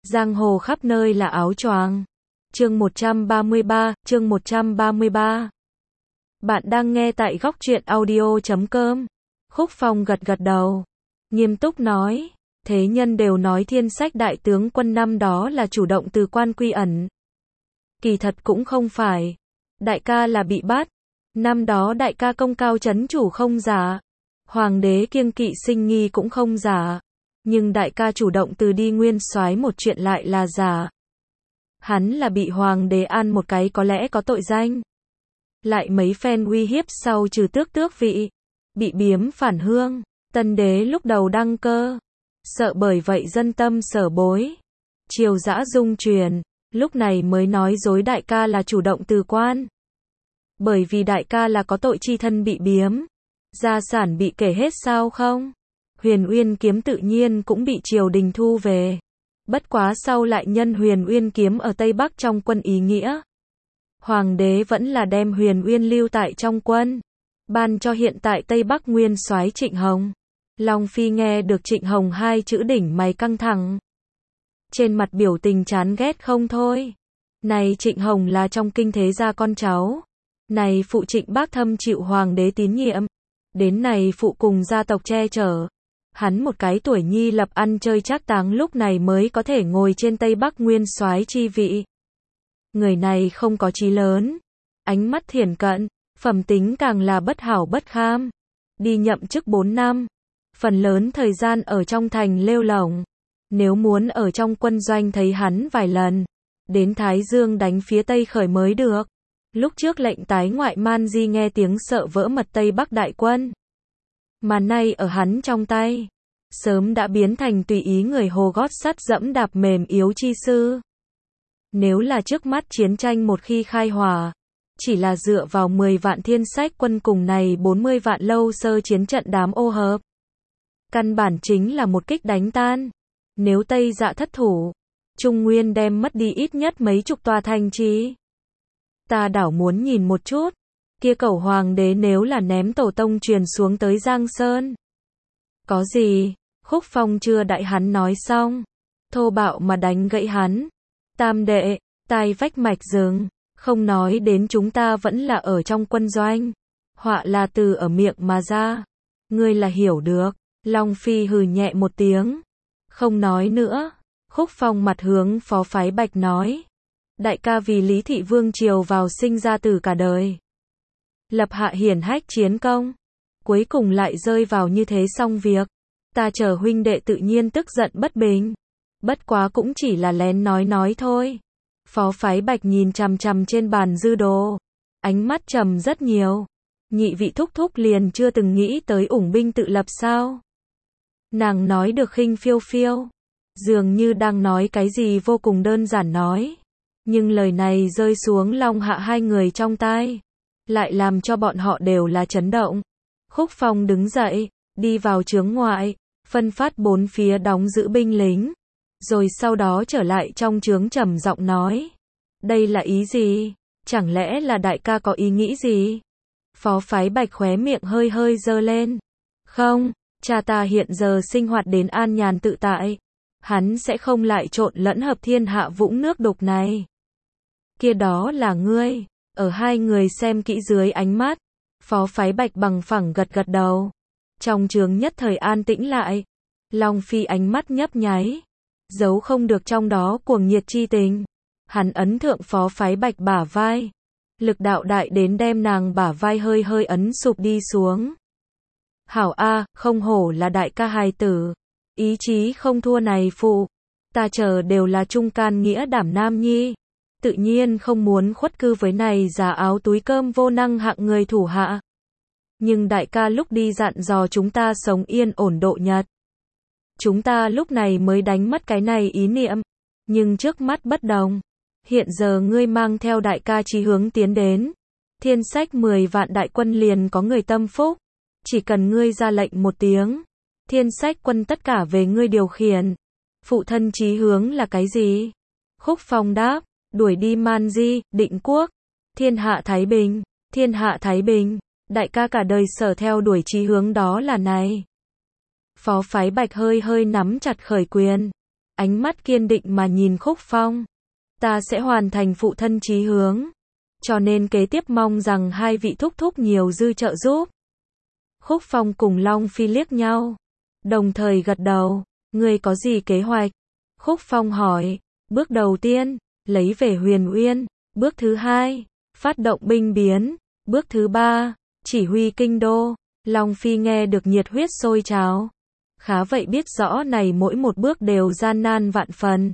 Giang hồ khắp nơi là áo choàng. Chương 133. Bạn đang nghe tại góc truyện audio.com. Khúc Phong gật gật đầu, nghiêm túc nói, thế nhân đều nói Thiên Sách đại tướng quân năm đó là chủ động từ quan quy ẩn. Kỳ thật cũng không phải. Đại ca là bị bắt. Năm đó đại ca công cao trấn chủ không giả. Hoàng đế kiêng kỵ sinh nghi cũng không giả. Nhưng đại ca chủ động từ đi nguyên soái một chuyện lại là giả. Hắn là bị hoàng đế an một cái có lẽ có tội danh. Lại mấy phen uy hiếp sau trừ tước vị. Bị biếm phản hương. Tân đế lúc đầu đăng cơ. Sợ bởi vậy dân tâm sở bối. Triều dã dung truyền. Lúc này mới nói dối đại ca là chủ động từ quan. Bởi vì đại ca là có tội chi thân bị biếm. Gia sản bị kể hết sao không? Huyền Uyên kiếm tự nhiên cũng bị triều đình thu về. Bất quá sau lại nhân Huyền Uyên kiếm ở Tây Bắc trong quân ý nghĩa. Hoàng đế vẫn là đem Huyền Uyên lưu tại trong quân. Ban cho hiện tại Tây Bắc nguyên soái Trịnh Hồng. Long Phi nghe được Trịnh Hồng hai chữ đỉnh mày căng thẳng. Trên mặt biểu tình chán ghét không thôi. Này Trịnh Hồng là trong kinh thế gia con cháu. Này phụ Trịnh bác thâm chịu hoàng đế tín nhiệm. Đến này phụ cùng gia tộc che chở. Hắn một cái tuổi nhi lập ăn chơi trác táng lúc này mới có thể ngồi trên Tây Bắc nguyên soái chi vị. Người này không có chí lớn. Ánh mắt thiển cận. Phẩm tính càng là bất hảo bất kham. Đi nhậm chức 4 năm. Phần lớn thời gian ở trong thành lêu lổng. Nếu muốn ở trong quân doanh thấy hắn vài lần. Đến Thái Dương đánh phía Tây khởi mới được. Lúc trước lệnh tái ngoại Man Di nghe tiếng sợ vỡ mật Tây Bắc đại quân. Mà nay ở hắn trong tay. Sớm đã biến thành tùy ý người hồ gót sắt dẫm đạp mềm yếu chi sư. Nếu là trước mắt chiến tranh một khi khai hỏa. Chỉ là dựa vào 10 vạn Thiên Sách quân cùng này 40 vạn Lâu Sơ chiến trận đám ô hợp. Căn bản chính là một kích đánh tan. Nếu Tây Dạ thất thủ. Trung Nguyên đem mất đi ít nhất mấy chục tòa thành trì. Ta đảo muốn nhìn một chút. Kia cẩu hoàng đế nếu là ném tổ tông truyền xuống tới Giang Sơn. Có gì? Khúc Phong chưa đại hắn nói xong. Thô bạo mà đánh gãy hắn. Tam đệ, tai vách mạch rừng. Không nói đến chúng ta vẫn là ở trong quân doanh. Họa là từ ở miệng mà ra. Ngươi là hiểu được. Long Phi hừ nhẹ một tiếng. Không nói nữa. Khúc Phong mặt hướng phó phái Bạch nói. Đại ca vì Lý Thị Vương triều vào sinh ra tử cả đời. Lập hạ hiển hách chiến công. Cuối cùng lại rơi vào như thế xong việc. Ta chờ huynh đệ tự nhiên tức giận bất bình. Bất quá cũng chỉ là lén nói thôi. Phó phái Bạch nhìn chằm chằm trên bàn dư đồ. Ánh mắt trầm rất nhiều. Nhị vị thúc thúc liền chưa từng nghĩ tới ủng binh tự lập sao. Nàng nói được khinh phiêu phiêu. Dường như đang nói cái gì vô cùng đơn giản nói. Nhưng lời này rơi xuống Long Hạ hai người trong tai. Lại làm cho bọn họ đều là chấn động. Khúc Phong đứng dậy, đi vào chướng ngoại, phân phát bốn phía đóng giữ binh lính. Rồi sau đó trở lại trong chướng trầm giọng nói. Đây là ý gì? Chẳng lẽ là đại ca có ý nghĩ gì? Phó phái Bạch khóe miệng hơi hơi giơ lên. Không, cha ta hiện giờ sinh hoạt đến an nhàn tự tại. Hắn sẽ không lại trộn lẫn hợp thiên hạ vũng nước đục này. Kia đó là ngươi. Ở hai người xem kỹ dưới ánh mắt. Phó phái Bạch bằng phẳng gật gật đầu. Trong chướng nhất thời an tĩnh lại. Long Phi ánh mắt nhấp nháy. Giấu không được trong đó cuồng nhiệt chi tình. Hắn ấn thượng phó phái Bạch bả vai. Lực đạo đại đến đem nàng bả vai hơi hơi ấn sụp đi xuống. Hảo A, không hổ là đại ca hài tử. Ý chí không thua này phụ. Ta chờ đều là trung can nghĩa đảm nam nhi. Tự nhiên không muốn khuất cư với này giả áo túi cơm vô năng hạng người thủ hạ. Nhưng đại ca lúc đi dặn dò chúng ta sống yên ổn độ nhật. Chúng ta lúc này mới đánh mất cái này ý niệm. Nhưng trước mắt bất đồng. Hiện giờ ngươi mang theo đại ca chí hướng tiến đến. Thiên Sách 10 vạn đại quân liền có người tâm phúc. Chỉ cần ngươi ra lệnh một tiếng. Thiên Sách quân tất cả về ngươi điều khiển. Phụ thân chí hướng là cái gì? Khúc Phong đáp. Đuổi đi Man Di, Định Quốc. Thiên hạ Thái Bình. Thiên hạ Thái Bình. Đại ca cả đời sở theo đuổi chí hướng đó là này. Phó phái Bạch hơi hơi nắm chặt khởi quyền. ánh mắt kiên định mà nhìn Khúc Phong. Ta sẽ hoàn thành phụ thân chí hướng. Cho nên kế tiếp mong rằng hai vị thúc thúc nhiều dư trợ giúp. Khúc Phong cùng Long Phi liếc nhau, đồng thời gật đầu. Ngươi có gì kế hoạch? Khúc Phong hỏi. Bước đầu tiên, lấy về Huyền Uyên. Bước thứ hai, phát động binh biến. Bước thứ ba, chỉ huy kinh đô. Long Phi nghe được nhiệt huyết sôi trào. Khá vậy, biết rõ này mỗi một bước đều gian nan vạn phần.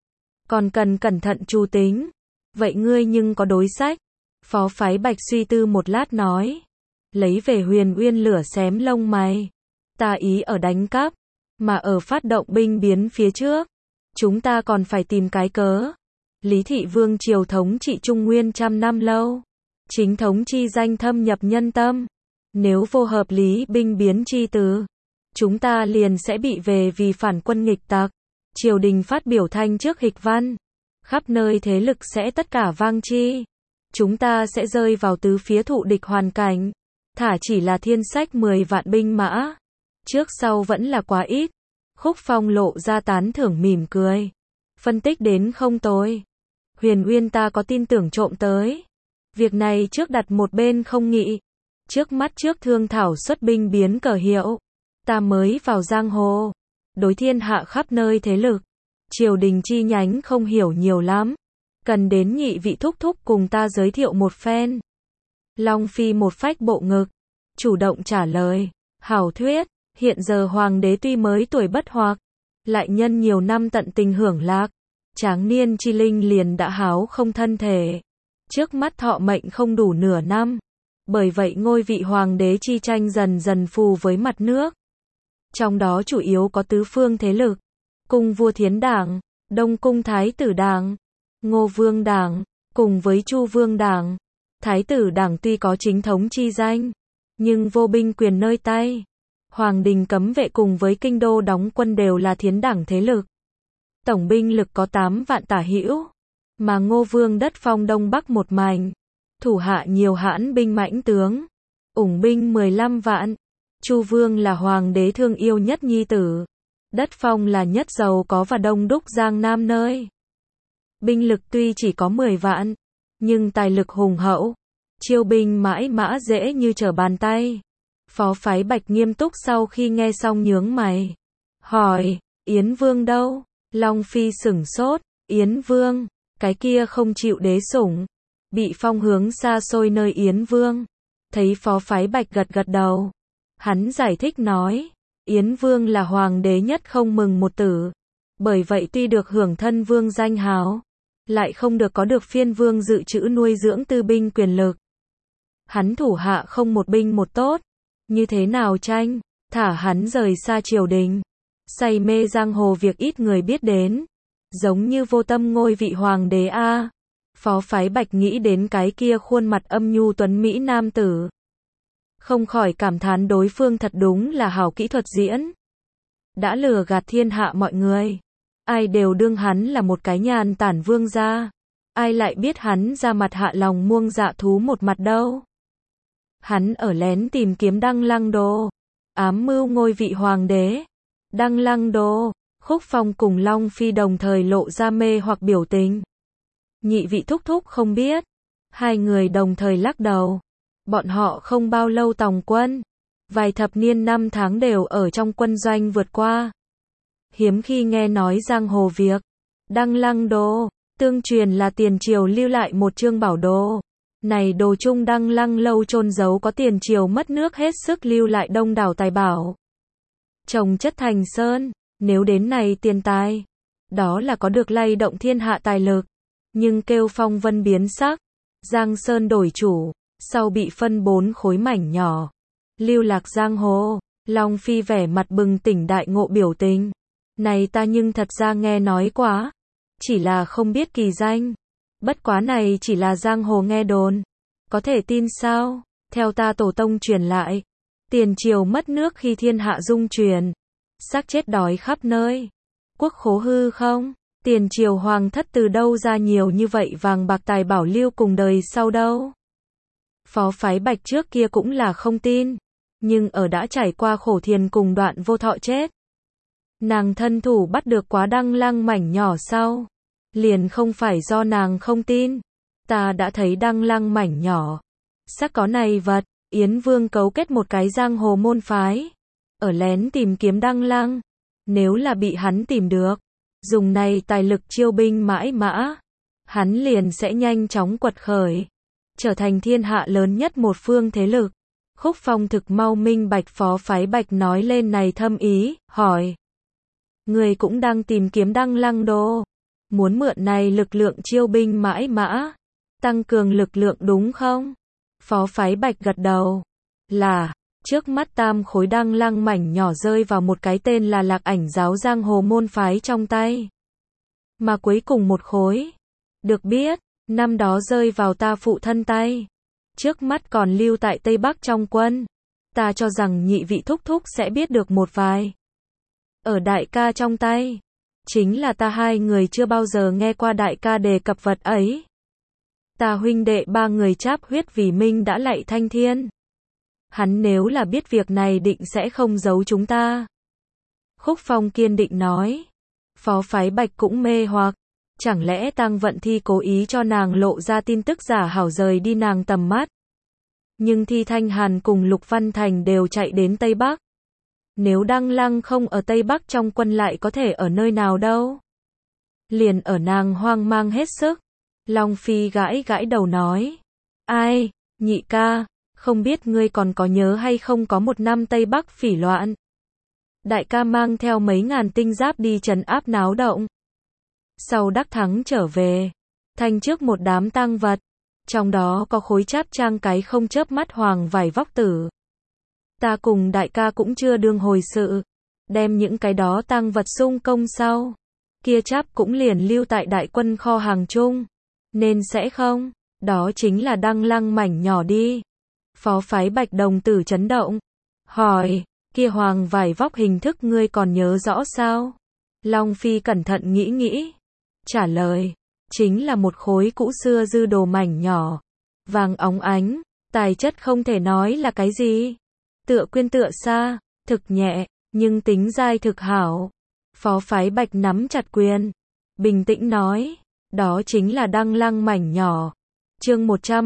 Còn cần cẩn thận chu tính. Vậy ngươi nhưng có đối sách? Phó Phái Bạch suy tư một lát nói. Lấy về Huyền Uyên lửa xém lông mày. Ta ý ở đánh cắp, mà ở phát động binh biến phía trước. Chúng ta còn phải tìm cái cớ. Lý Thị Vương triều thống trị Trung Nguyên trăm năm lâu. Chính thống chi danh thâm nhập nhân tâm. Nếu vô hợp lý binh biến chi từ, chúng ta liền sẽ bị về vì phản quân nghịch tặc. Triều đình phát biểu thanh trước hịch văn. Khắp nơi thế lực sẽ tất cả vang chi. Chúng ta sẽ rơi vào tứ phía thụ địch hoàn cảnh. Thả chỉ là thiên sách 10 vạn binh mã. Trước sau vẫn là quá ít. Khúc Phong lộ ra tán thưởng mỉm cười. Phân tích đến không tồi. Huyền Uyên ta có tin tưởng trộm tới. Việc này trước đặt một bên không nghĩ. Trước mắt trước thương thảo xuất binh biến cờ hiệu. Ta mới vào giang hồ. Đối thiên hạ khắp nơi thế lực. Triều đình chi nhánh không hiểu nhiều lắm. Cần đến nhị vị thúc thúc cùng ta giới thiệu một phen. Long Phi một phách bộ ngực. Chủ động trả lời. Hảo thuyết. Hiện giờ hoàng đế tuy mới tuổi bất hoặc, lại nhân nhiều năm tận tình hưởng lạc. Tráng niên chi linh liền đã háo không thân thể. Trước mắt thọ mệnh không đủ nửa năm. Bởi vậy ngôi vị hoàng đế chi tranh dần dần phù với mặt nước. Trong đó chủ yếu có tứ phương thế lực. Cung vua Thiến Đảng, Đông Cung Thái tử Đảng, Ngô Vương Đảng, cùng với Chu Vương Đảng. Thái tử Đảng tuy có chính thống chi danh, nhưng vô binh quyền nơi tay. Hoàng đình cấm vệ cùng với kinh đô đóng quân đều là Thiến Đảng thế lực. Tổng binh lực có 8 vạn tả hữu, mà Ngô Vương đất phong đông bắc một mảnh, thủ hạ nhiều hãn binh mãnh tướng, ủng binh 15 vạn. Chu Vương là hoàng đế thương yêu nhất nhi tử, đất phong là nhất giàu có và đông đúc Giang Nam nơi. Binh lực tuy chỉ có 10 vạn, nhưng tài lực hùng hậu, chiêu binh mãi mã dễ như trở bàn tay. Phó Phái Bạch nghiêm túc sau khi nghe xong nhướng mày, hỏi, Yến Vương đâu? Long Phi sửng sốt, Yến Vương, cái kia không chịu đế sủng, bị phong hướng xa xôi nơi Yến Vương. Thấy Phó Phái Bạch gật gật đầu, hắn giải thích nói, Yến Vương là hoàng đế nhất không mừng một tử, bởi vậy tuy được hưởng thân vương danh hào, lại không được có được phiên vương dự trữ nuôi dưỡng tư binh quyền lực. Hắn thủ hạ không một binh một tốt, như thế nào tranh, thả hắn rời xa triều đình, say mê giang hồ việc ít người biết đến, giống như vô tâm ngôi vị hoàng đế a. Phó Phái Bạch nghĩ đến cái kia khuôn mặt âm nhu tuấn mỹ nam tử, không khỏi cảm thán đối phương thật đúng là hảo kỹ thuật diễn, đã lừa gạt thiên hạ mọi người. Ai đều đương hắn là một cái nhàn tản vương gia, ai lại biết hắn ra mặt hạ lòng muông dạ thú một mặt đâu. Hắn ở lén tìm kiếm Đăng Lăng Đồ, ám mưu ngôi vị hoàng đế. Đăng Lăng Đồ. Khúc Phong cùng Long Phi đồng thời lộ ra mê hoặc biểu tình. Nhị vị thúc thúc không biết. Hai người đồng thời lắc đầu. Bọn họ không bao lâu tòng quân, vài thập niên năm tháng đều ở trong quân doanh vượt qua. Hiếm khi nghe nói giang hồ việc. Đăng Lăng Đồ, tương truyền là tiền triều lưu lại một chương bảo đồ. Này đồ chung Đăng Lăng lâu chôn giấu có tiền triều mất nước hết sức lưu lại đông đảo tài bảo. Trồng chất thành sơn, nếu đến này tiền tài, đó là có được lay động thiên hạ tài lực. Nhưng kêu phong vân biến sắc, Giang Sơn đổi chủ, sau bị phân 4 khối mảnh nhỏ. Lưu lạc giang hồ, Long Phi vẻ mặt bừng tỉnh đại ngộ biểu tình. Này ta nhưng thật ra nghe nói quá, chỉ là không biết kỳ danh. Bất quá này chỉ là giang hồ nghe đồn, có thể tin sao? Theo ta tổ tông truyền lại, tiền triều mất nước khi thiên hạ dung chuyển, xác chết đói khắp nơi, quốc khố hư không, tiền triều hoàng thất từ đâu ra nhiều như vậy vàng bạc tài bảo lưu cùng đời sau đâu. Phó Phái Bạch trước kia cũng là không tin, nhưng ở đã trải qua khổ thiền cùng đoạn vô thọ chết, Nàng thân thủ bắt được quá đăng lăng mảnh nhỏ sau. Liền không phải do nàng không tin. Ta đã thấy đăng lăng mảnh nhỏ. Sắc có này vật, Yến Vương cấu kết một cái giang hồ môn phái. Ở lén tìm kiếm đăng lăng. Nếu là bị hắn tìm được, dùng này tài lực chiêu binh mãi mã, hắn liền sẽ nhanh chóng quật khởi, trở thành thiên hạ lớn nhất một phương thế lực. Khúc Phong thực mau minh bạch phó phái Bạch nói lên này thâm ý, hỏi. Người cũng đang tìm kiếm đăng lăng đô, muốn mượn này lực lượng chiêu binh mãi mã, tăng cường lực lượng đúng không? Phó phái Bạch gật đầu. Là, trước mắt tam khối đăng lăng mảnh nhỏ rơi vào một cái tên là Lạc Ảnh giáo giang hồ môn phái trong tay. Mà cuối cùng một khối, được biết, năm đó rơi vào ta phụ thân tay. Trước mắt còn lưu tại Tây Bắc trong quân. Ta cho rằng nhị vị thúc thúc sẽ biết được một vài. Ở đại ca trong tay. Chính là ta hai người chưa bao giờ nghe qua đại ca đề cập vật ấy. Ta huynh đệ ba người cháp huyết vì minh đã lạy thanh thiên. Hắn nếu là biết việc này định sẽ không giấu chúng ta. Khúc Phong kiên định nói. Phó phái Bạch cũng mê hoặc. Chẳng lẽ Tang Vận Thi cố ý cho nàng lộ ra tin tức giả hảo rời đi nàng tầm mắt. Nhưng Thi Thanh Hàn cùng Lục Văn Thành đều chạy đến Tây Bắc. Nếu Đăng Lăng không ở Tây Bắc trong quân lại có thể ở nơi nào đâu. Liền ở nàng hoang mang hết sức. Long Phi gãi gãi đầu nói. Ai, nhị ca, không biết ngươi còn có nhớ hay không có một năm Tây Bắc phỉ loạn. Đại ca mang theo mấy ngàn tinh giáp đi trấn áp náo động. Sau đắc thắng trở về, thanh trước một đám tang vật, trong đó có khối cháp trang cái không chớp mắt hoàng vải vóc tử. Ta cùng đại ca cũng chưa đương hồi sự, đem những cái đó tang vật xung công sau, kia cháp cũng liền lưu tại đại quân kho hàng chung, nên sẽ không, đó chính là đăng lăng mảnh nhỏ đi. Phó phái Bạch đồng tử chấn động, hỏi, kia hoàng vải vóc hình thức ngươi còn nhớ rõ sao? Long Phi cẩn thận nghĩ nghĩ. Trả lời, chính là một khối cũ xưa dư đồ mảnh nhỏ, vàng óng ánh, tài chất không thể nói là cái gì. Tựa quyên tựa xa, thực nhẹ, nhưng tính dai thực hảo. Phó phái Bạch nắm chặt quyền, bình tĩnh nói, đó chính là đăng lăng mảnh nhỏ. Chương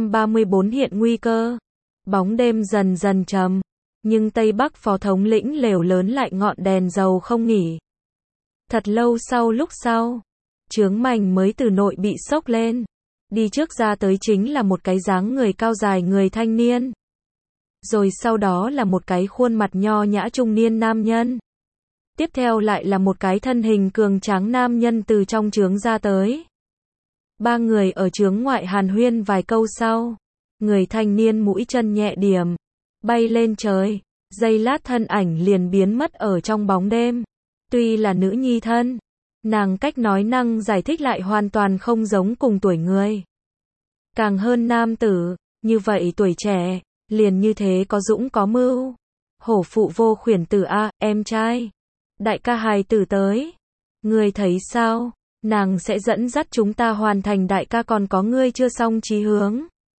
134 hiện nguy cơ. Bóng đêm dần dần trầm, nhưng Tây Bắc phó thống lĩnh lều lớn lại ngọn đèn dầu không nghỉ. Thật lâu sau lúc sau, chướng mảnh mới từ nội bị sốc lên. Đi trước ra tới chính là một cái dáng người cao dài người thanh niên. Rồi sau đó là một cái khuôn mặt nho nhã trung niên nam nhân. Tiếp theo lại là một cái thân hình cường tráng nam nhân từ trong chướng ra tới. Ba người ở chướng ngoại hàn huyên vài câu sau. Người thanh niên mũi chân nhẹ điểm, bay lên trời, giây lát thân ảnh liền biến mất ở trong bóng đêm. Tuy là nữ nhi thân, nàng cách nói năng giải thích lại hoàn toàn không giống cùng tuổi người. Càng hơn nam tử, như vậy tuổi trẻ, liền như thế có dũng có mưu. Hổ phụ vô khuyển tử a, em trai. Đại ca hài tử tới. Ngươi thấy sao? Nàng sẽ dẫn dắt chúng ta hoàn thành đại ca còn có ngươi chưa xong chí hướng.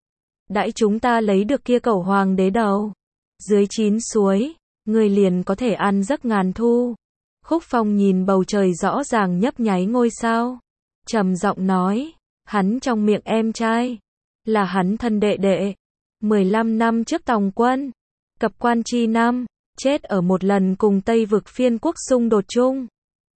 Đãi chúng ta lấy được kia cẩu hoàng đế đầu. Dưới 9 suối, ngươi liền có thể ăn giấc ngàn thu. Khúc Phong nhìn bầu trời rõ ràng nhấp nháy ngôi sao. Trầm giọng nói, hắn trong miệng em trai, là hắn thân đệ đệ. 15 năm trước tòng quân, cập quan chi năm, chết ở một lần cùng Tây vực phiên quốc xung đột chung.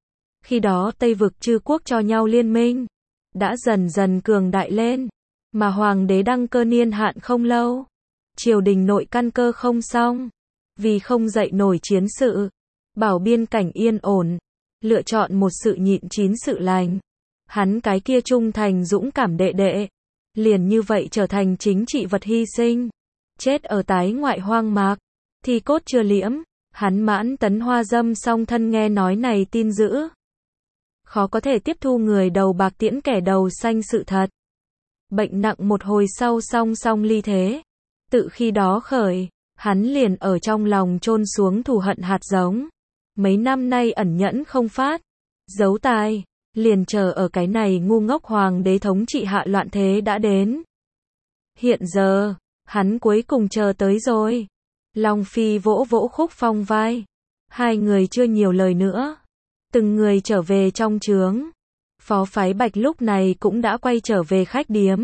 Khi đó Tây vực chư quốc cho nhau liên minh, đã dần dần cường đại lên, mà hoàng đế đăng cơ niên hạn không lâu. Triều đình nội căn cơ không xong, vì không dậy nổi chiến sự, bảo biên cảnh yên ổn, lựa chọn một sự nhịn chín sự lành. Hắn cái kia trung thành dũng cảm đệ đệ, liền như vậy trở thành chính trị vật hy sinh, chết ở tái ngoại hoang mạc, thi cốt chưa liễm, hắn mãn tấn hoa dâm song thân nghe nói này tin dữ. Khó có thể tiếp thu người đầu bạc tiễn kẻ đầu xanh sự thật. Bệnh nặng một hồi sau song song ly thế. Tự khi đó khởi, hắn liền ở trong lòng chôn xuống thù hận hạt giống. Mấy năm nay ẩn nhẫn không phát, giấu tài, liền chờ ở cái này ngu ngốc hoàng đế thống trị hạ loạn thế đã đến. Hiện giờ, hắn cuối cùng chờ tới rồi. Long Phi vỗ vỗ Khúc Phong vai. Hai người chưa nhiều lời nữa. từng người trở về trong trướng. Phó Phái Bạch lúc này cũng đã quay trở về khách điếm.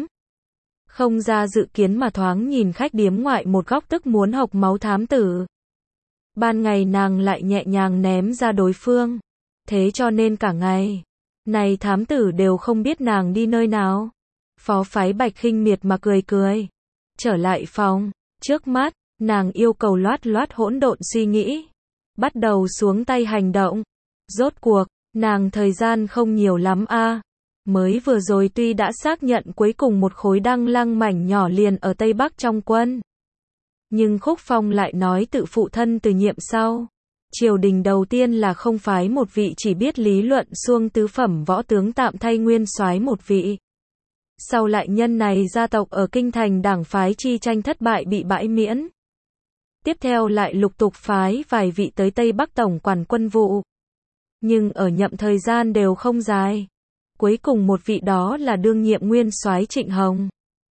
Không ra dự kiến mà thoáng nhìn khách điếm ngoại một góc tức muốn hộc máu thám tử. Ban ngày nàng lại nhẹ nhàng ném ra đối phương. Thế cho nên cả ngày này thám tử đều không biết nàng đi nơi nào. Phó Phái Bạch khinh miệt mà cười cười. Trở lại phòng, trước mắt, nàng yêu cầu loát loát hỗn độn suy nghĩ. Bắt đầu xuống tay hành động. Rốt cuộc, nàng thời gian không nhiều lắm a. Mới vừa rồi tuy đã xác nhận cuối cùng một khối đăng lăng mảnh nhỏ liền ở Tây Bắc trong quân. Nhưng Khúc Phong lại nói tự phụ thân từ nhiệm sau. Triều đình đầu tiên là không phái một vị chỉ biết lý luận xuông tứ phẩm võ tướng tạm thay nguyên soái một vị. Sau lại nhân này gia tộc ở kinh thành đảng phái chi tranh thất bại bị bãi miễn. Tiếp theo lại lục tục phái vài vị tới Tây Bắc tổng quản quân vụ. Nhưng ở nhậm thời gian đều không dài. Cuối cùng một vị đó là đương nhiệm nguyên soái Trịnh Hồng.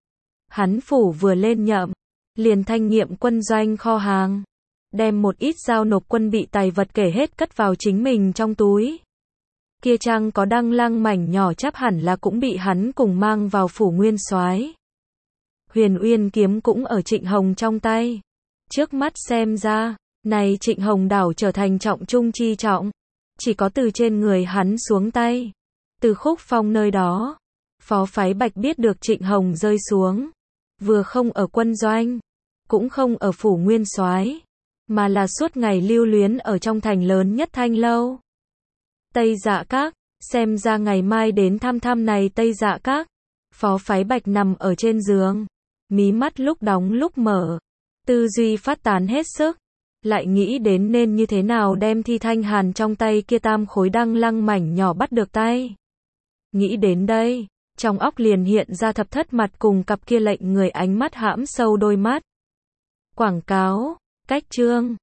Hắn phủ vừa lên nhậm, liền thanh nghiệm quân doanh kho hàng. Đem một ít giao nộp quân bị tài vật kể hết cất vào chính mình trong túi. Kia trang có đăng lăng mảnh nhỏ chắc hẳn là cũng bị hắn cùng mang vào phủ nguyên soái. Huyền Uyên kiếm cũng ở Trịnh Hồng trong tay. Trước mắt xem ra, này Trịnh Hồng đảo trở thành trọng trung chi trọng. Chỉ có từ trên người hắn xuống tay. Từ Khúc Phong nơi đó, Phó Phái Bạch biết được Trịnh Hồng rơi xuống. Vừa không ở quân doanh, cũng không ở phủ nguyên soái, mà là suốt ngày lưu luyến ở trong thành lớn nhất Thanh Lâu. Tây Dạ Các, xem ra ngày mai đến thăm thăm này Tây Dạ Các. Phó Phái Bạch nằm ở trên giường, mí mắt lúc đóng lúc mở, tư duy phát tán hết sức, lại nghĩ đến nên như thế nào đem Thi Thanh Hàn trong tay kia tam khối đăng lăng mảnh nhỏ bắt được tay. Nghĩ đến đây, trong óc liền hiện ra thập thất mặt cùng cặp kia lệnh người ánh mắt hãm sâu đôi mắt. Quảng cáo, cách chương